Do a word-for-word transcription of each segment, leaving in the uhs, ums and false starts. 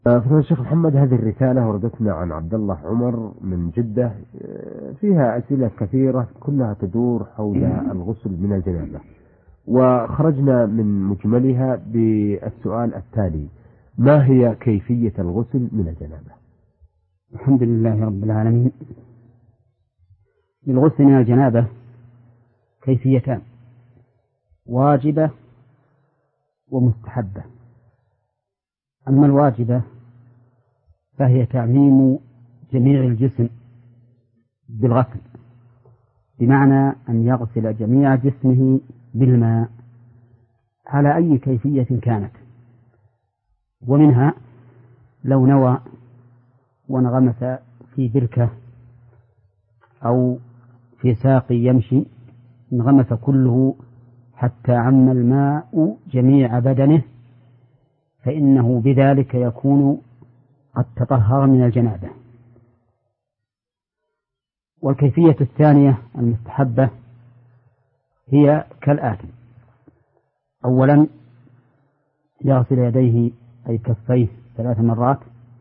فضيلة الشيخ محمد، هذه الرسالة وردتنا عن عبد الله عمر من جدة، فيها أسئلة كثيرة كلها تدور حول الغسل من الجنابة، وخرجنا من مجملها بالسؤال التالي: ما هي كيفية الغسل من الجنابة؟ الحمد لله رب العالمين. للغسل من الجنابة كيفيتان: واجبة ومستحبة. أما الواجبة فهي تعميم جميع الجسم بالغسل، بمعنى أن يغسل جميع جسمه بالماء على أي كيفية كانت. ومنها لو نوى وانغمس في بركة أو في ساق يمشي، انغمس كله حتى عم الماء جميع بدنه، فإنه بذلك يكون قد تطهر من الجنابة. والكيفية الثانية المستحبة هي كالآتي: أولا يغسل يديه أي كفيه ثلاث مرات.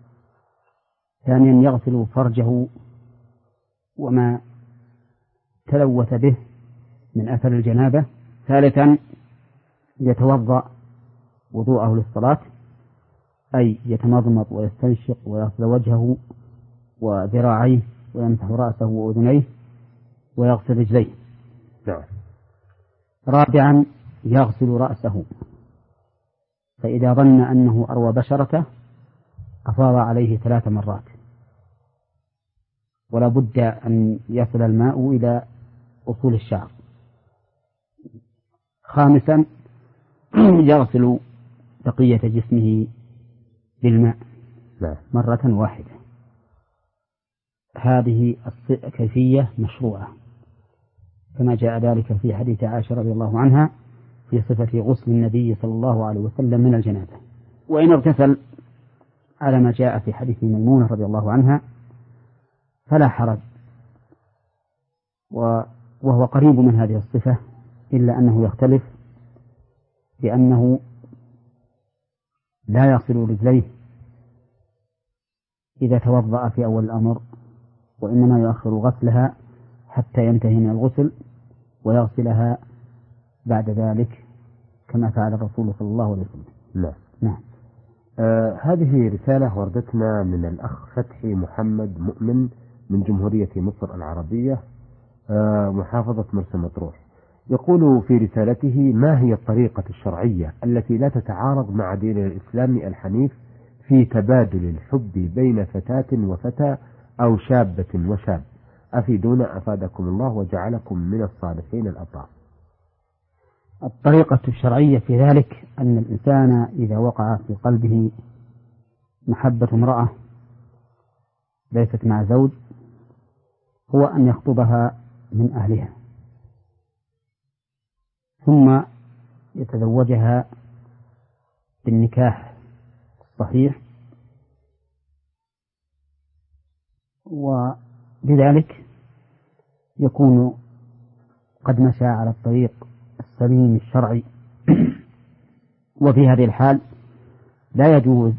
ثانيا يغسل فرجه وما تلوث به من أثر الجنابة. ثالثا يتوضأ وضوءه للصلاة، أي يتمضمض ويستنشق ويغسل وجهه وذراعيه ويمسح رأسه وأذنيه ويغسل رجليه. رابعا يغسل رأسه، فإذا ظن أنه أروى بشرته أفاض عليه ثلاث مرات، ولا بد أن يصل الماء إلى أصول الشعر. خامسا يغسل بقية جسمه بالماء مرة واحدة. هذه كيفية مشروعة كما جاء ذلك في حديث عائشة رضي الله عنها في صفة غسل النبي صلى الله عليه وسلم من الجنابة. وإن اغتسل على ما جاء في حديث ميمونة رضي الله عنها فلا حرج، وهو قريب من هذه الصفة، إلا أنه يختلف بأنه لا يغسل رجليه إذا توضأ في أول الأمر، وإنما يؤخر غسلها حتى ينتهي من الغسل ويغسلها بعد ذلك كما فعل الرسول صلى الله عليه وسلم. لا. نعم. آه هذه رسالة وردتنا من الأخ فتحي محمد مؤمن من جمهورية مصر العربية، آه محافظة مرسى مطروح. يقول في رسالته: ما هي الطريقة الشرعية التي لا تتعارض مع دين الإسلام الحنيف في تبادل الحب بين فتاة وفتى أو شابة وشاب؟ أفيدونا أفادكم الله وجعلكم من الصالحين الأبرار. الطريقة الشرعية في ذلك أن الإنسان إذا وقع في قلبه محبة امرأة ليست مع زوج هو أن يخطبها من أهلها، ثم يتزوجها بالنكاح الصحيح، وبذلك يكون قد مشى على الطريق السليم الشرعي. وفي هذه الحال لا يجوز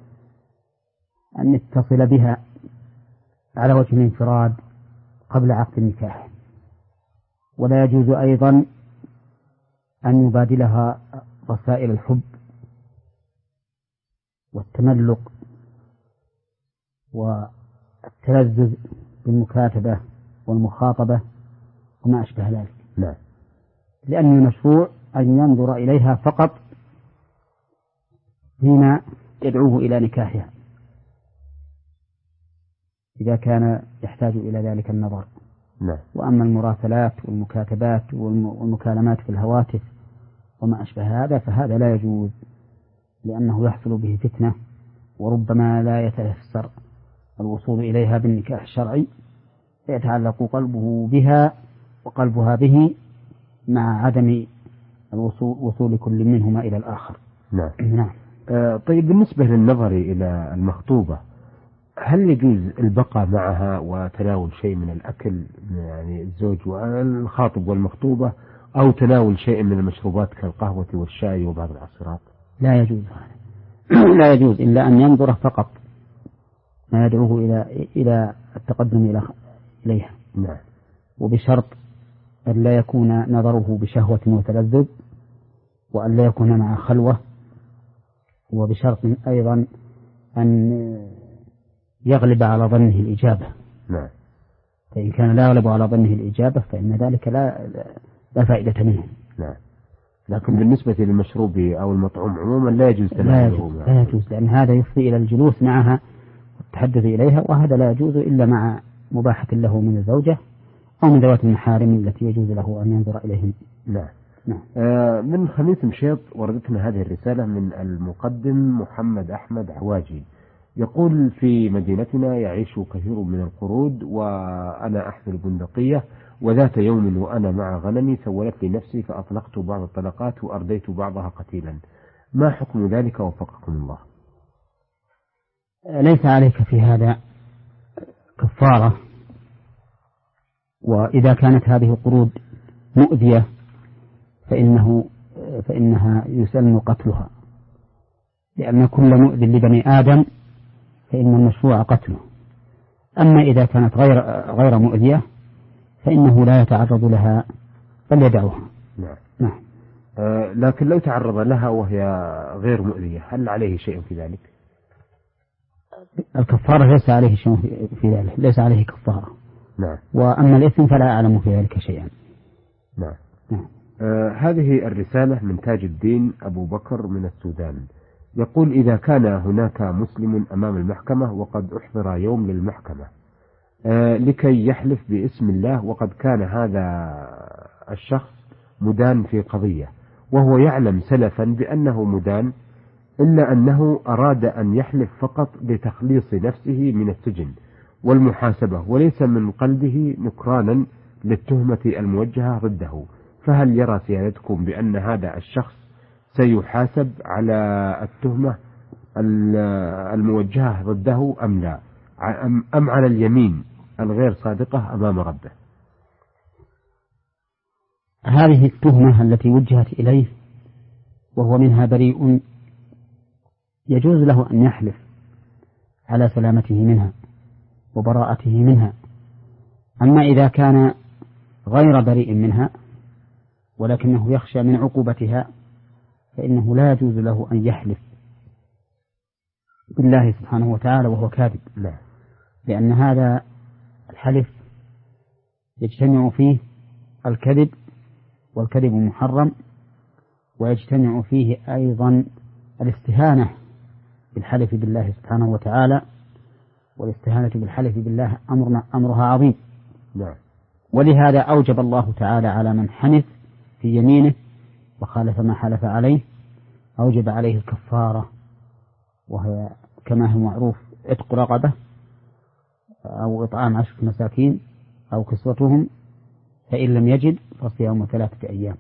أن يتصل بها على وجه الانفراد قبل عقد النكاح، ولا يجوز أيضا أن يبادلها رسائل الحب والتملق والتلذذ بالمكاتبة والمخاطبة وما أشبه ذلك. لا. لأن المشروع أن ينظر إليها فقط فيما يدعوه إلى نكاحها إذا كان يحتاج إلى ذلك النظر. لا. وأما المراسلات والمكاتبات والمكالمات في الهواتف وما أشبه هذا فهذا لا يجوز، لأنه يحصل به فتنة، وربما لا يتيسر الوصول إليها بالنكاح الشرعي، فيتعلق قلبه بها وقلبها به مع عدم الوصول وصول كل منهما إلى الآخر. نعم. نعم. آه طيب، بالنسبة للنظر إلى المخطوبة، هل يجوز البقاء معها وتناول شيء من الأكل، يعني الزوج والخاطب والمخطوبة، أو تناول شيء من المشروبات كالقهوة والشاي وبعض العصيرات؟ لا يجوز هذا، لا يجوز إلا أن ينظر فقط ما يدعوه إلى إلى التقدم إلى إليها. نعم. وبشرط أن لا يكون نظره بشهوة وتلذذ، وأن لا يكون مع خلوة، وبشرط أيضا أن يغلب على ظنه الإجابة. نعم. فإن كان لا يغلب على ظنه الإجابة فإن ذلك لا لا فائدة منه. نعم. لكن بالنسبة للمشروب أو المطعوم عموما لا يجوز تناوله. لا يجوز، لأن هذا يفضي إلى الجلوس معها والتحدث إليها، وهذا لا يجوز إلا مع مباحة له من الزوجة أو من ذوات المحارم التي يجوز له أن ينظر إليهم. نعم. نعم. آه من خميس مشيط وردتنا هذه الرسالة من المقدم محمد أحمد عواجي، يقول: في مدينتنا يعيش كثير من القرود، وأنا أحمل بندقية، وذات يوم وأنا مع غنمي سولت لي نفسي فأطلقت بعض الطلقات وأرديت بعضها قتيلا، ما حكم ذلك وفقكم الله؟ ليس عليك في هذا كفارة، وإذا كانت هذه القرود مؤذية فإنه فإنها يسن قتلها، لأن كل مؤذي لبني آدم فإن المشروع قتله. أما إذا كانت غير غير مؤذية فإنه لا يتعرض لها بل يدعوها. نعم. نعم. آه لكن لو تعرض لها وهي غير مؤذية هل عليه شيء في ذلك؟ الكفارة ليس عليه شيء في ذلك، ليس عليه كفارة. نعم. وأما الإثم فلا أعلم في ذلك شيئا. نعم. نعم. آه هذه الرسالة من تاج الدين أبو بكر من السودان، يقول: إذا كان هناك مسلم أمام المحكمة وقد أحضر يوم للمحكمة آه لكي يحلف باسم الله، وقد كان هذا الشخص مدان في قضية وهو يعلم سلفا بأنه مدان، إلا أنه أراد أن يحلف فقط لتخليص نفسه من السجن والمحاسبة، وليس من قلبه نكرانا للتهمة الموجهة ضده، فهل يرى سيادتكم بأن هذا الشخص سيحاسب على التهمة الموجهة ضده أم لا، أم على اليمين الغير صادقة أمام ربه؟ هذه التهمة التي وجهت إليه وهو منها بريء يجوز له أن يحلف على سلامته منها وبراءته منها. أما إذا كان غير بريء منها ولكنه يخشى من عقوبتها فإنه لا يجوز له أن يحلف بالله سبحانه وتعالى وهو كاذب، لا، لأن هذا الحلف يجتمع فيه الكذب، والكذب محرم، ويجتمع فيه أيضا الاستهانة بالحلف بالله سبحانه وتعالى، والاستهانة بالحلف بالله أمرنا أمرها عظيم. نعم. ولهذا أوجب الله تعالى على من حنث في يمينه وخالف ما حلف عليه أوجب عليه الكفارة، وهي كما هو معروف عتق رقبة أو إطعام عشرة مساكين أو كسوتهم، فإن لم يجد فصيام ثلاثة أيام.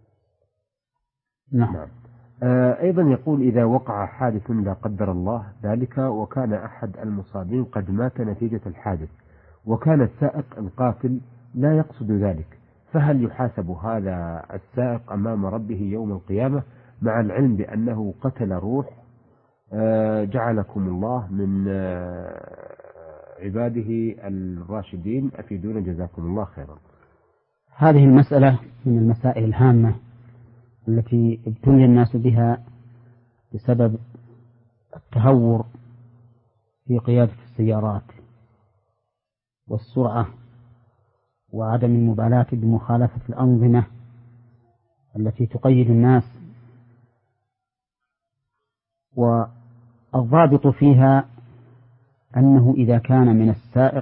نعم. نعم. آه أيضا يقول: إذا وقع حادث لا قدر الله ذلك وكان أحد المصابين قد مات نتيجة الحادث، وكان السائق القاتل لا يقصد ذلك، فهل يحاسب هذا السائق أمام ربه يوم القيامة مع العلم بأنه قتل روح آه جعلكم الله من آه عباده الراشدين؟ أفيدون جزاكم الله خيرا. هذه المسألة من المسائل الهامة التي ابتلي الناس بها بسبب التهور في قيادة السيارات والسرعة وعدم المبالاة بمخالفة الأنظمة التي تقيد الناس، والضابط فيها أنه إذا كان من السائق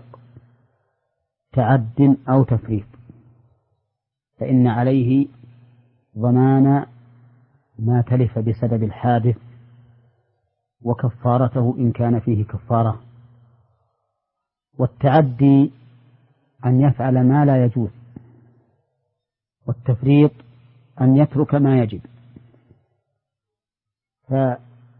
تعد أو تفريط فإن عليه ضمان ما تلف بسبب الحادث وكفارته إن كان فيه كفارة. والتعدي أن يفعل ما لا يجوز، والتفريط أن يترك ما يجب. فلو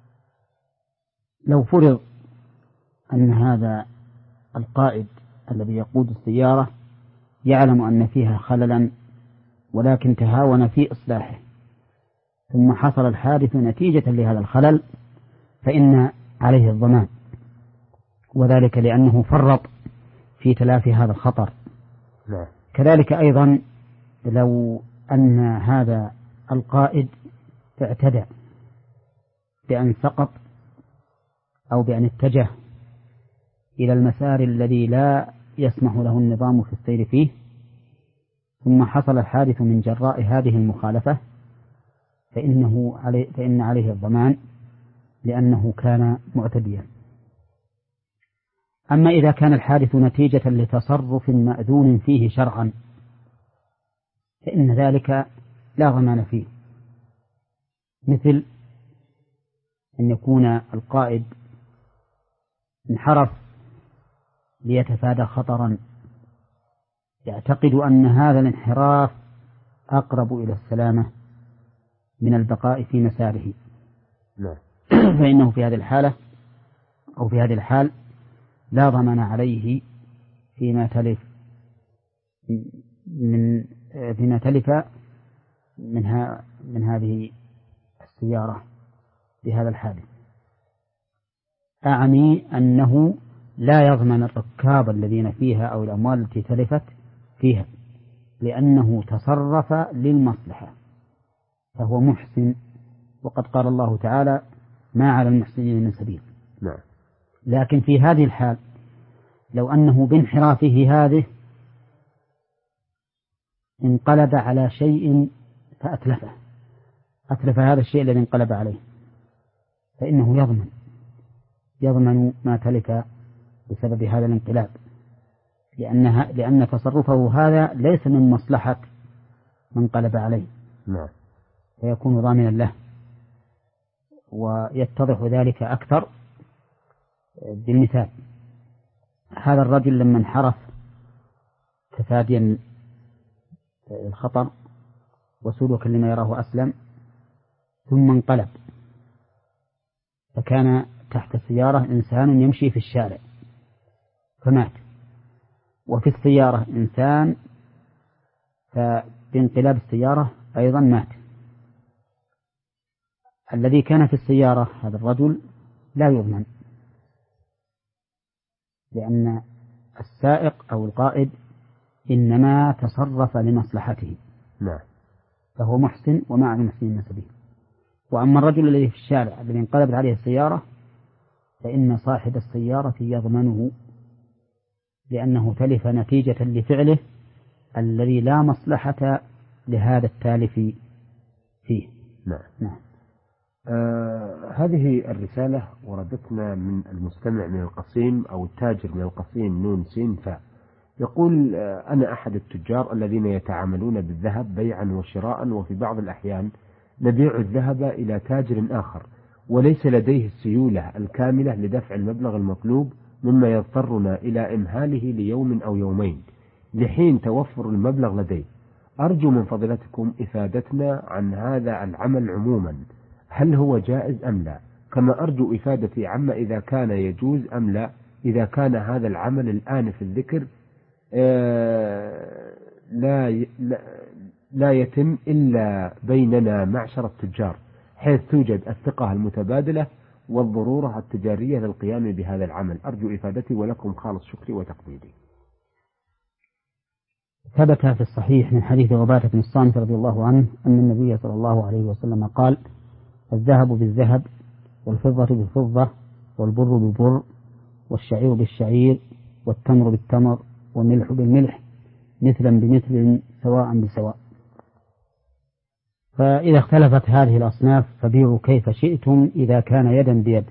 فرض أن هذا القائد الذي يقود السيارة يعلم أن فيها خللا ولكن تهاون في إصلاحه، ثم حصل الحادث نتيجة لهذا الخلل، فإن عليه الضمان، وذلك لأنه فرط في تلافي هذا الخطر. لا. كذلك أيضا لو أن هذا القائد اعتدى بأن سقط أو بأن اتجه إلى المسار الذي لا يسمح له النظام في السير فيه، ثم حصل الحادث من جراء هذه المخالفة، فإنه علي فإن عليه الضمان لأنه كان معتديا. أما إذا كان الحادث نتيجة لتصرف مأذون فيه شرعا فإن ذلك لا ضمان فيه، مثل أن يكون القائد انحرف ليتفادى خطرا يعتقد أن هذا الانحراف أقرب إلى السلامة من البقاء في مساره، لا. فإنه في هذه الحالة أو في هذه الحال لا ضمان عليه فيما تلف من فيما تلف منها من هذه السيارة بهذا الحادث. أعني أنه لا يضمن الركاب الذين فيها أو الأموال التي تلفت فيها، لأنه تصرف للمصلحة فهو محسن، وقد قال الله تعالى: ما على المحسنين من سبيل. نعم. لكن في هذه الحال لو أنه بانحرافه هذه انقلب على شيء فأتلفه، أتلف هذا الشيء الذي انقلب عليه، فإنه يضمن يضمن ما تلف بسبب هذا الانقلاب، لأنها لأن تصرفه هذا ليس من مصلحة من انقلب عليه. نعم. فيكون ضامنا له. ويتضح ذلك أكثر بالمثال: هذا الرجل لما انحرف تفاديا الخطر وسلوكا لما يراه أسلم، ثم انقلب، فكان تحت السيارة إنسان يمشي في الشارع فمات، وفي السيارة إنسان فبانقلاب السيارة أيضا مات. الذي كان في السيارة هذا الرجل لا يضمن، لأن السائق أو القائد إنما تصرف لمصلحته. نعم. فهو محسن وما على المحسنين من سبيل. وأما الرجل الذي في الشارع الذي انقلبت عليه السيارة فإن صاحب السيارة يضمنه، لأنه تلف نتيجة لفعله الذي لا مصلحة لهذا التالف فيه. نعم. نعم. آه هذه الرسالة وردتنا من المستمع من القصيم أو التاجر من القصيم نون سين فاء، يقول: آه أنا أحد التجار الذين يتعاملون بالذهب بيعا وشراء، وفي بعض الأحيان نبيع الذهب إلى تاجر آخر وليس لديه السيولة الكاملة لدفع المبلغ المطلوب، مما يضطرنا إلى إمهاله ليوم أو يومين لحين توفر المبلغ لديه. أرجو من فضيلتكم إفادتنا عن هذا العمل عموما، هل هو جائز أم لا؟ كما أرجو إفادتي عما إذا كان يجوز أم لا، إذا كان هذا العمل الآن في الذكر آه لا, لا, لا يتم إلا بيننا معشر التجار، حيث توجد الثقة المتبادلة والضرورة التجارية للقيام بهذا العمل. أرجو إفادتي ولكم خالص شكري وتقديري. ثبت في الصحيح من حديث عبادة بن الصامت رضي الله عنه أن النبي صلى الله عليه وسلم قال: الذهب بالذهب، والفضة بالفضة، والبر بالبر، والشعير بالشعير، والتمر بالتمر، والملح بالملح، مثلا بمثل سواء بسواء. فإذا اختلفت هذه الأصناف فبيعوا كيف شئتم إذا كان يدا بيد.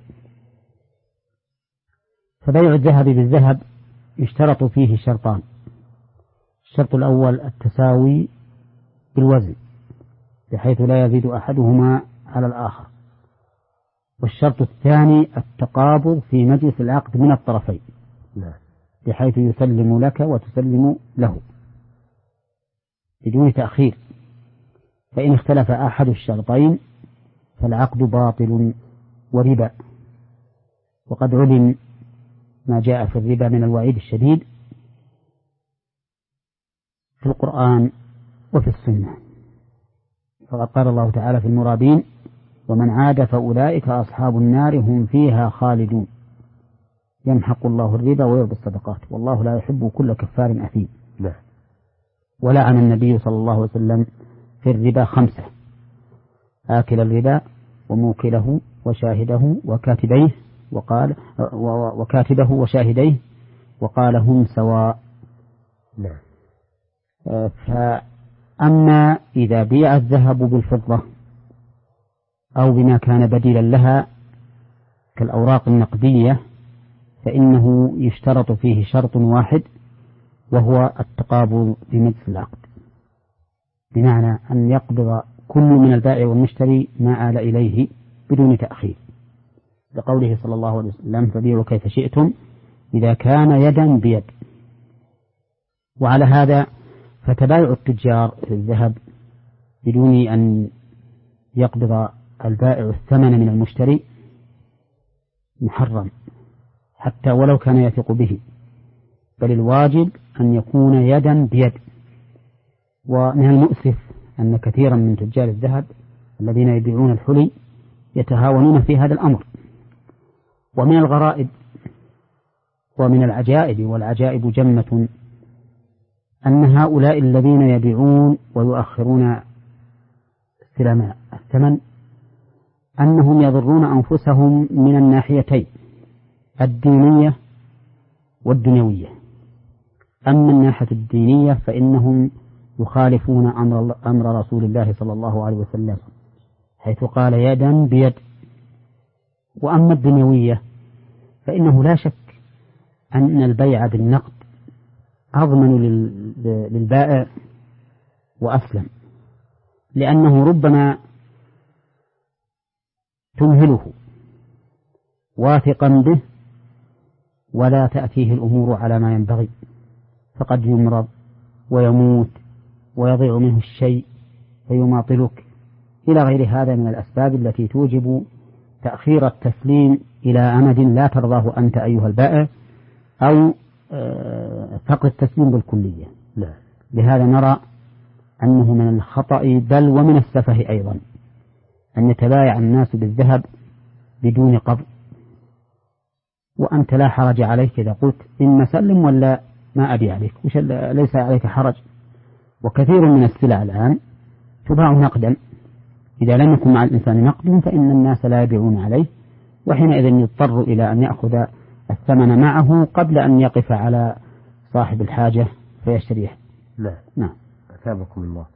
فبيع الذهب بالذهب يشترط فيه شرطان: الشرط الأول التساوي بالوزن بحيث لا يزيد أحدهما على الآخر، والشرط الثاني التقابض في مجلس العقد من الطرفين بحيث يسلم لك وتسلم له بدون تأخير، فإن اختلف أحد الشرطين فالعقد باطل وربا. وقد علم ما جاء في الربا من الوعيد الشديد في القرآن وفي السنة، فقد قال الله تعالى في المرابين: ومن عاد فأولئك أصحاب النار هم فيها خالدون يمحق الله الربا ويربي الصدقات والله لا يحب كل كفار أثيم. نعم. ولعن النبي صلى الله عليه وسلم في الربا خمسة: آكل الربا وموكله وشاهده وكاتبيه، وقال وكاتبه وشاهديه وقال هم سواء. نعم. فأما إذا بيع الذهب بالفضة أو بما كان بديلا لها كالأوراق النقدية فإنه يشترط فيه شرط واحد وهو التقابض بمجلس العقد، بمعنى أن يقبض كل من البائع والمشتري ما آل إليه بدون تأخير، لقوله صلى الله عليه وسلم: فبيعوا كيف شئتم إذا كان يدا بيد. وعلى هذا فتبايع التجار في الذهب بدون أن يقبض البائع الثمن من المشتري محرم حتى ولو كان يثق به، بل الواجب أن يكون يدا بيد. ومن المؤسف أن كثيرا من تجار الذهب الذين يبيعون الحلي يتهاونون في هذا الأمر. ومن الغرائب ومن العجائب، والعجائب جمة، أن هؤلاء الذين يبيعون ويؤخرون استلام الثمن أنهم يضرون أنفسهم من الناحيتين الدينية والدنيوية. أما الناحية الدينية فإنهم يخالفون أمر, أمر رسول الله صلى الله عليه وسلم حيث قال يدا بيد. وأما الدنيوية فإنه لا شك أن البيع بالنقد أضمن للبائع وأسلم، لأنه ربما تمهله واثقا به ولا تأتيه الأمور على ما ينبغي، فقد يمرض ويموت ويضيع منه الشيء فيماطلك إلى غير هذا من الأسباب التي توجب تأخير التسليم إلى أمد لا ترضاه أنت أيها البائع، أو فقد التسليم بالكلية. لا. لهذا نرى أنه من الخطأ بل ومن السفه أيضا أن يتبايع الناس بالذهب بدون قبض، وأنت لا حرج عليك إذا قلت إما سلم ولا ما أبي عليك، ليس عليك حرج. وكثير من السلع الآن تباع نقدا، إذا لم يكن مع الإنسان نقد فإن الناس لا يبيعون عليه، وحينئذ يضطر إلى أن يأخذ الثمن معه قبل أن يقف على صاحب الحاجة فيشتريه. لا. نعم. أثابكم الله.